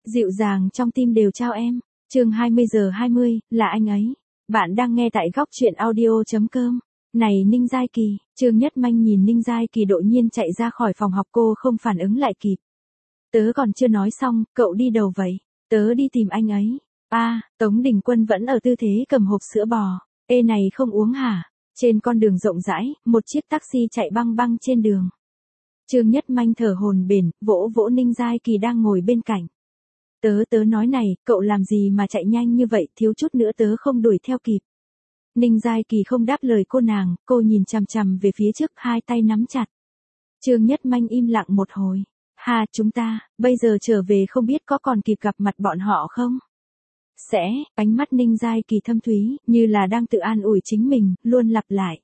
Dịu dàng trong tim đều trao em. Chương 20:20, là anh ấy. Bạn đang nghe tại góc truyện audio.com. Này Ninh Giai Kỳ, Trương Nhất Manh nhìn Ninh Giai Kỳ đột nhiên chạy ra khỏi phòng học, cô không phản ứng lại kịp. Tớ còn chưa nói xong, cậu đi đâu vậy? Tớ đi tìm anh ấy. Tống Đình Quân vẫn ở tư thế cầm hộp sữa bò. Ê này không uống hả? Trên con đường rộng rãi, một chiếc taxi chạy băng băng trên đường. Trương Nhất Manh thở hổn hển, vỗ vỗ Ninh Giai Kỳ đang ngồi bên cạnh. Tớ nói này, cậu làm gì mà chạy nhanh như vậy, thiếu chút nữa tớ không đuổi theo kịp. Ninh Giai Kỳ không đáp lời cô nhìn chằm chằm về phía trước, hai tay nắm chặt. Trương Nhất Manh im lặng một hồi. Chúng ta, bây giờ trở về không biết có còn kịp gặp mặt bọn họ không? Ánh mắt Ninh Giai Kỳ thâm thúy, như là đang tự an ủi chính mình, luôn lặp lại.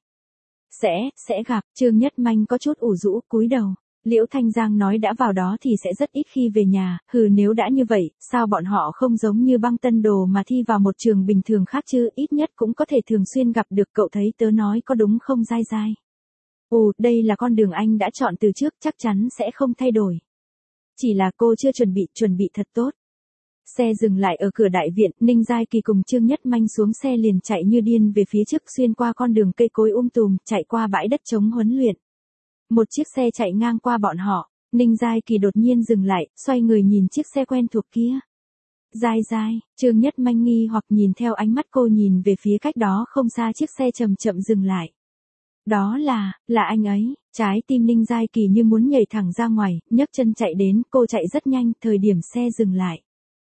Sẽ gặp. Trương Nhất Manh có chút ủ rũ, cúi đầu. Liễu Thanh Giang nói đã vào đó thì sẽ rất ít khi về nhà, nếu đã như vậy, sao bọn họ không giống như Băng Tân Đồ mà thi vào một trường bình thường khác chứ, ít nhất cũng có thể thường xuyên gặp được, cậu thấy tớ nói có đúng không Giai Giai? Đây là con đường anh đã chọn từ trước, chắc chắn sẽ không thay đổi. Chỉ là cô chưa chuẩn bị thật tốt. Xe dừng lại ở cửa đại viện, Ninh Giai Kỳ cùng Trương Nhất Manh xuống xe liền chạy như điên về phía trước, xuyên qua con đường cây cối tùm, chạy qua bãi đất trống huấn luyện. Một chiếc xe chạy ngang qua bọn họ, Ninh Giai Kỳ đột nhiên dừng lại, xoay người nhìn chiếc xe quen thuộc kia. Giai Giai, Trương Nhất Manh nghi hoặc nhìn theo ánh mắt cô, nhìn về phía cách đó không xa chiếc xe chậm chậm dừng lại. Đó là anh ấy. Trái tim Ninh Giai Kỳ như muốn nhảy thẳng ra ngoài, nhấc chân chạy đến, cô chạy rất nhanh, thời điểm xe dừng lại.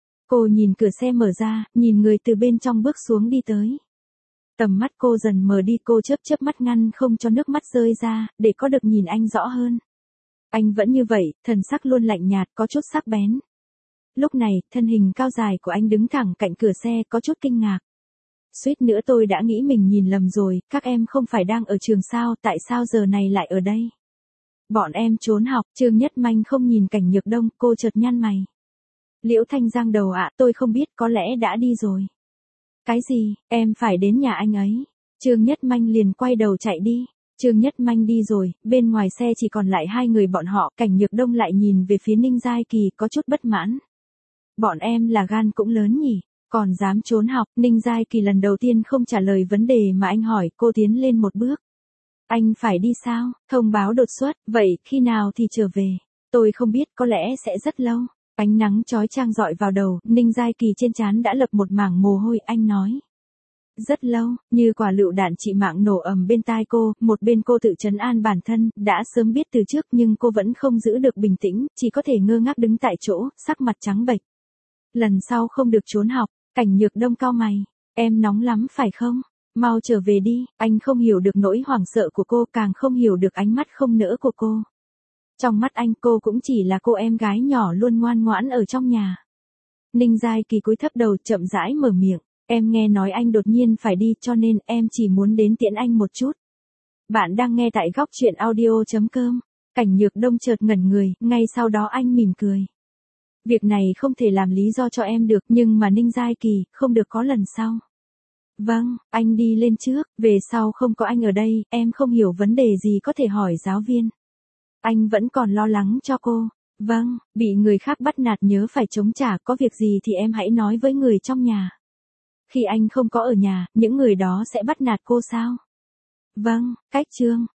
Cô nhìn cửa xe mở ra, nhìn người từ bên trong bước xuống đi tới. Tầm mắt cô dần mờ đi, cô chớp mắt ngăn không cho nước mắt rơi ra, để có được nhìn anh rõ hơn. Anh vẫn như vậy, thần sắc luôn lạnh nhạt, có chút sắc bén. Lúc này, thân hình cao dài của anh đứng thẳng cạnh cửa xe, có chút kinh ngạc. Suýt nữa tôi đã nghĩ mình nhìn lầm rồi, các em không phải đang ở trường sao, tại sao giờ này lại ở đây? Bọn em trốn học. Trương Nhất Manh không nhìn Cảnh Nhược Đông, cô chợt nhăn mày. Liễu Thanh Giang đầu tôi không biết, có lẽ đã đi rồi. Cái gì, em phải đến nhà anh ấy. Trương Nhất Manh liền quay đầu chạy đi. Trương Nhất Manh đi rồi, bên ngoài xe chỉ còn lại hai người bọn họ, Cảnh Nhược Đông lại nhìn về phía Ninh Giai Kỳ, có chút bất mãn. Bọn em là gan cũng lớn nhỉ, còn dám trốn học. Ninh Giai Kỳ lần đầu tiên không trả lời vấn đề mà anh hỏi, cô tiến lên một bước. Anh phải đi sao? Thông báo đột xuất, vậy khi nào thì trở về? Tôi không biết, có lẽ sẽ rất lâu. Ánh nắng chói chang rọi vào đầu, Ninh Giai Kỳ trên trán đã lập một mảng mồ hôi, anh nói. Rất lâu, như quả lựu đạn trị mạng nổ ầm bên tai cô, một bên cô tự trấn an bản thân, đã sớm biết từ trước nhưng cô vẫn không giữ được bình tĩnh, chỉ có thể ngơ ngác đứng tại chỗ, sắc mặt trắng bệch. Lần sau không được trốn học. Cảnh Nhược Đông cau mày. Em nóng lắm phải không? Mau trở về đi. Anh không hiểu được nỗi hoảng sợ của cô, càng không hiểu được ánh mắt không nỡ của cô. Trong mắt anh, cô cũng chỉ là cô em gái nhỏ luôn ngoan ngoãn ở trong nhà. Ninh Giai Kỳ cúi thấp đầu, chậm rãi mở miệng. Em nghe nói anh đột nhiên phải đi, cho nên em chỉ muốn đến tiễn anh một chút. Bạn đang nghe tại góc truyện audio.com. Cảnh Nhược Đông chợt ngẩn người, ngay sau đó anh mỉm cười. Việc này không thể làm lý do cho em được, nhưng mà Ninh Giai Kỳ, không được có lần sau. Vâng, anh đi lên trước, về sau không có anh ở đây, em không hiểu vấn đề gì có thể hỏi giáo viên. Anh vẫn còn lo lắng cho cô. Vâng, bị người khác bắt nạt nhớ phải chống trả, có việc gì thì em hãy nói với người trong nhà. Khi anh không có ở nhà, những người đó sẽ bắt nạt cô sao? Vâng, cách Trương.